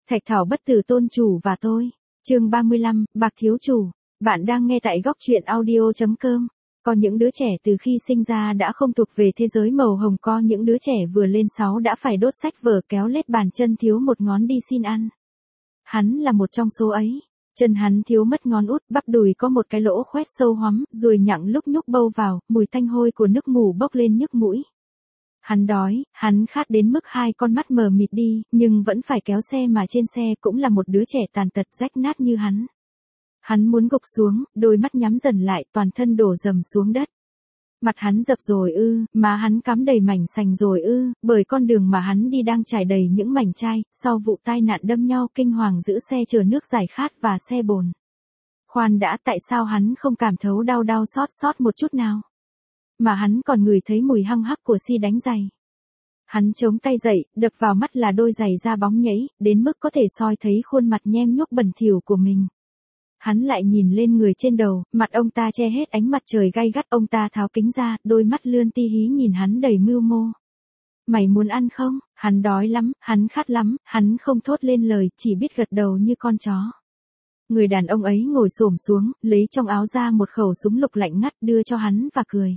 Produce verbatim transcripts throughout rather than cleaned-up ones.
Thạch Thảo bất tử tôn chủ và tôi. Chương ba mươi lăm, Bạc thiếu chủ. Bạn đang nghe tại góc truyện audio chấm com. Có những đứa trẻ từ khi sinh ra đã không thuộc về thế giới màu hồng, có những đứa trẻ vừa lên sáu đã phải đốt sách vở kéo lết bàn chân thiếu một ngón đi xin ăn. Hắn là một trong số ấy. Chân hắn thiếu mất ngón út, bắp đùi có một cái lỗ khoét sâu hoắm, ruồi nhặng lúc nhúc bâu vào, mùi tanh hôi của nước mù bốc lên nhức mũi. Hắn đói, hắn khát đến mức hai con mắt mờ mịt đi, nhưng vẫn phải kéo xe, mà trên xe cũng là một đứa trẻ tàn tật rách nát như hắn. Hắn muốn gục xuống, đôi mắt nhắm dần lại, toàn thân đổ dầm xuống đất. Mặt hắn dập rồi ư, má hắn cắm đầy mảnh sành rồi ư, bởi con đường mà hắn đi đang trải đầy những mảnh chai, sau vụ tai nạn đâm nhau kinh hoàng giữa xe chở nước giải khát và xe bồn. Khoan đã, tại sao hắn không cảm thấu đau đau xót xót một chút nào? Mà hắn còn ngửi thấy mùi hăng hắc của xi đánh giày. Hắn chống tay dậy, đập vào mắt là đôi giày da bóng nhẫy, đến mức có thể soi thấy khuôn mặt nhem nhuốc bẩn thỉu của mình. Hắn lại nhìn lên người trên đầu, mặt ông ta che hết ánh mặt trời gay gắt, ông ta tháo kính ra, đôi mắt lươn ti hí nhìn hắn đầy mưu mô. Mày muốn ăn không? Hắn đói lắm, hắn khát lắm, hắn không thốt lên lời, chỉ biết gật đầu như con chó. Người đàn ông ấy ngồi xổm xuống, lấy trong áo ra một khẩu súng lục lạnh ngắt đưa cho hắn và cười.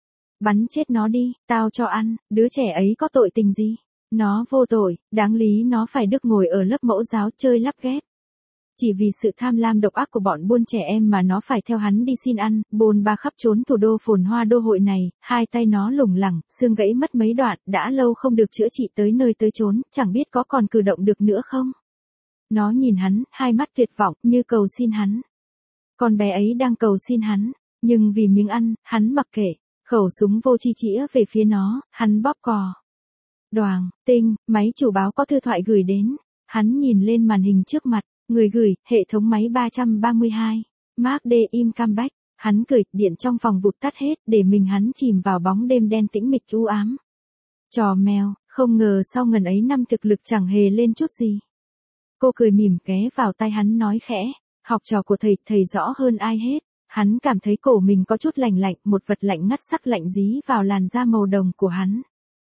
Bắn chết nó đi, tao cho ăn, đứa trẻ ấy có tội tình gì? Nó vô tội, đáng lý nó phải được ngồi ở lớp mẫu giáo chơi lắp ghép. Chỉ vì sự tham lam độc ác của bọn buôn trẻ em mà nó phải theo hắn đi xin ăn, bôn ba khắp trốn thủ đô phồn hoa đô hội này, hai tay nó lủng lẳng, xương gãy mất mấy đoạn, đã lâu không được chữa trị tới nơi tới chốn, chẳng biết có còn cử động được nữa không? Nó nhìn hắn, hai mắt tuyệt vọng, như cầu xin hắn. Con bé ấy đang cầu xin hắn, nhưng vì miếng ăn, hắn mặc kệ. Khẩu súng vô chi chĩa về phía nó, hắn bóp cò. Đoàng, tinh, máy chủ báo có thư thoại gửi đến. Hắn nhìn lên màn hình trước mặt, người gửi, hệ thống máy ba trăm ba mươi hai. Mark D. Im Comeback. Hắn cười, điện trong phòng vụt tắt hết, để mình hắn chìm vào bóng đêm đen tĩnh mịch u ám. Trò mèo, không ngờ sau ngần ấy năm thực lực chẳng hề lên chút gì. Cô cười mỉm ghé vào tai hắn nói khẽ, học trò của thầy, thầy rõ hơn ai hết. Hắn cảm thấy cổ mình có chút lạnh lạnh, một vật lạnh ngắt sắc lạnh dí vào làn da màu đồng của hắn.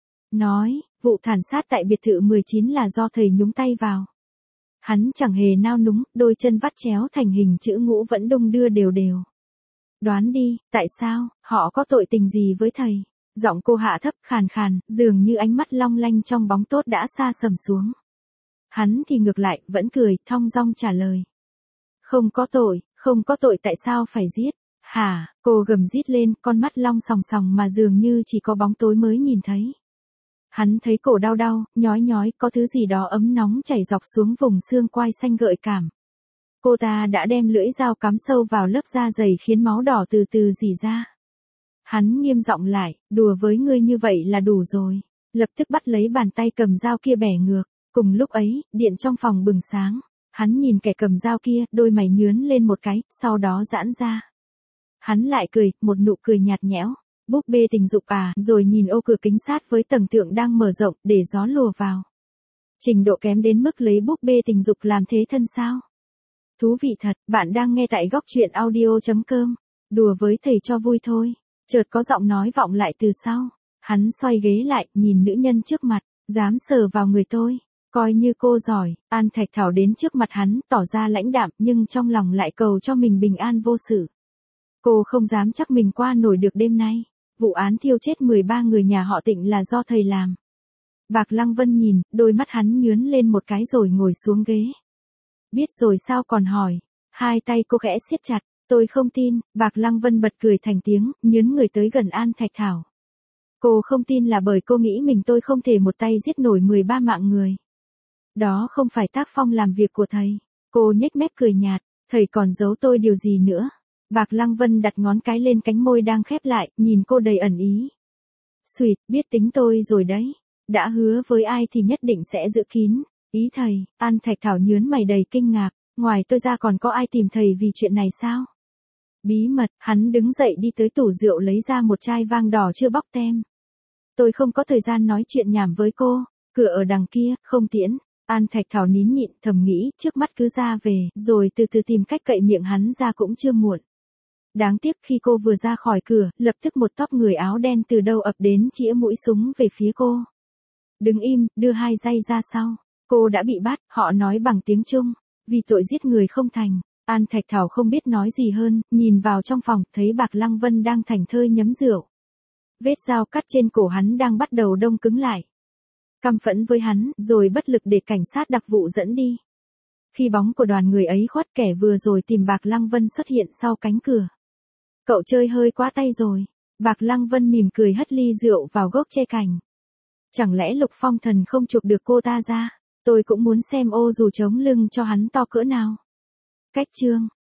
Nói, vụ thảm sát tại biệt thự mười chín là do thầy nhúng tay vào. Hắn chẳng hề nao núng, đôi chân vắt chéo thành hình chữ ngũ vẫn đung đưa đều đều. Đoán đi, tại sao, họ có tội tình gì với thầy? Giọng cô hạ thấp khàn khàn, dường như ánh mắt long lanh trong bóng tốt đã xa sầm xuống. Hắn thì ngược lại, vẫn cười, thong dong trả lời. Không có tội. Không có tội, tại sao phải giết? Hả? Cô gầm rít lên, con mắt long sòng sòng mà dường như chỉ có bóng tối mới nhìn thấy. Hắn thấy cổ đau đau, nhói nhói, có thứ gì đó ấm nóng chảy dọc xuống vùng xương quai xanh gợi cảm. Cô ta đã đem lưỡi dao cắm sâu vào lớp da dày khiến máu đỏ từ từ rỉ ra. Hắn nghiêm giọng lại, đùa với ngươi như vậy là đủ rồi. Lập tức bắt lấy bàn tay cầm dao kia bẻ ngược. Cùng lúc ấy, điện trong phòng bừng sáng. Hắn nhìn kẻ cầm dao kia, đôi mày nhướn lên một cái, sau đó giãn ra. Hắn lại cười, một nụ cười nhạt nhẽo. Búp bê tình dục à, rồi nhìn ô cửa kính sát với tầng tượng đang mở rộng, để gió lùa vào. Trình độ kém đến mức lấy búp bê tình dục làm thế thân sao? Thú vị thật, bạn đang nghe tại góc truyện audio chấm com. Đùa với thầy cho vui thôi. Chợt có giọng nói vọng lại từ sau. Hắn xoay ghế lại, nhìn nữ nhân trước mặt, dám sờ vào người tôi. Coi như cô giỏi. An Thạch Thảo đến trước mặt hắn, tỏ ra lãnh đạm, nhưng trong lòng lại cầu cho mình bình an vô sự. Cô không dám chắc mình qua nổi được đêm nay. Vụ án thiêu chết mười ba người nhà họ Tịnh là do thầy làm. Bạc Lăng Vân nhìn, đôi mắt hắn nhướn lên một cái rồi ngồi xuống ghế. Biết rồi sao còn hỏi. Hai tay cô khẽ siết chặt. Tôi không tin. Bạc Lăng Vân bật cười thành tiếng, nhướn người tới gần An Thạch Thảo. Cô không tin là bởi cô nghĩ mình tôi không thể một tay giết nổi mười ba mạng người. Đó không phải tác phong làm việc của thầy. Cô nhếch mép cười nhạt, thầy còn giấu tôi điều gì nữa? Bạc Lăng Vân đặt ngón cái lên cánh môi đang khép lại, nhìn cô đầy ẩn ý. Xuyệt, biết tính tôi rồi đấy. Đã hứa với ai thì nhất định sẽ giữ kín. Ý thầy, An Thạch Thảo nhướn mày đầy kinh ngạc, ngoài tôi ra còn có ai tìm thầy vì chuyện này sao? Bí mật, hắn đứng dậy đi tới tủ rượu lấy ra một chai vang đỏ chưa bóc tem. Tôi không có thời gian nói chuyện nhảm với cô, cửa ở đằng kia, không tiễn. An Thạch Thảo nín nhịn thầm nghĩ, trước mắt cứ ra về, rồi từ từ tìm cách cậy miệng hắn ra cũng chưa muộn. Đáng tiếc khi cô vừa ra khỏi cửa, lập tức một tóc người áo đen từ đâu ập đến chĩa mũi súng về phía cô. Đứng im, đưa hai giây ra sau. Cô đã bị bắt, họ nói bằng tiếng Trung, vì tội giết người không thành. An Thạch Thảo không biết nói gì hơn, nhìn vào trong phòng, thấy Bạc Lăng Vân đang thảnh thơi nhấm rượu. Vết dao cắt trên cổ hắn đang bắt đầu đông cứng lại. Căm phẫn với hắn, rồi bất lực để cảnh sát đặc vụ dẫn đi. Khi bóng của đoàn người ấy khuất, kẻ vừa rồi tìm Bạc Lăng Vân xuất hiện sau cánh cửa. Cậu chơi hơi quá tay rồi. Bạc Lăng Vân mỉm cười hất ly rượu vào gốc tre cành. Chẳng lẽ Lục Phong Thần không chụp được cô ta ra? Tôi cũng muốn xem ô dù chống lưng cho hắn to cỡ nào. Cách chương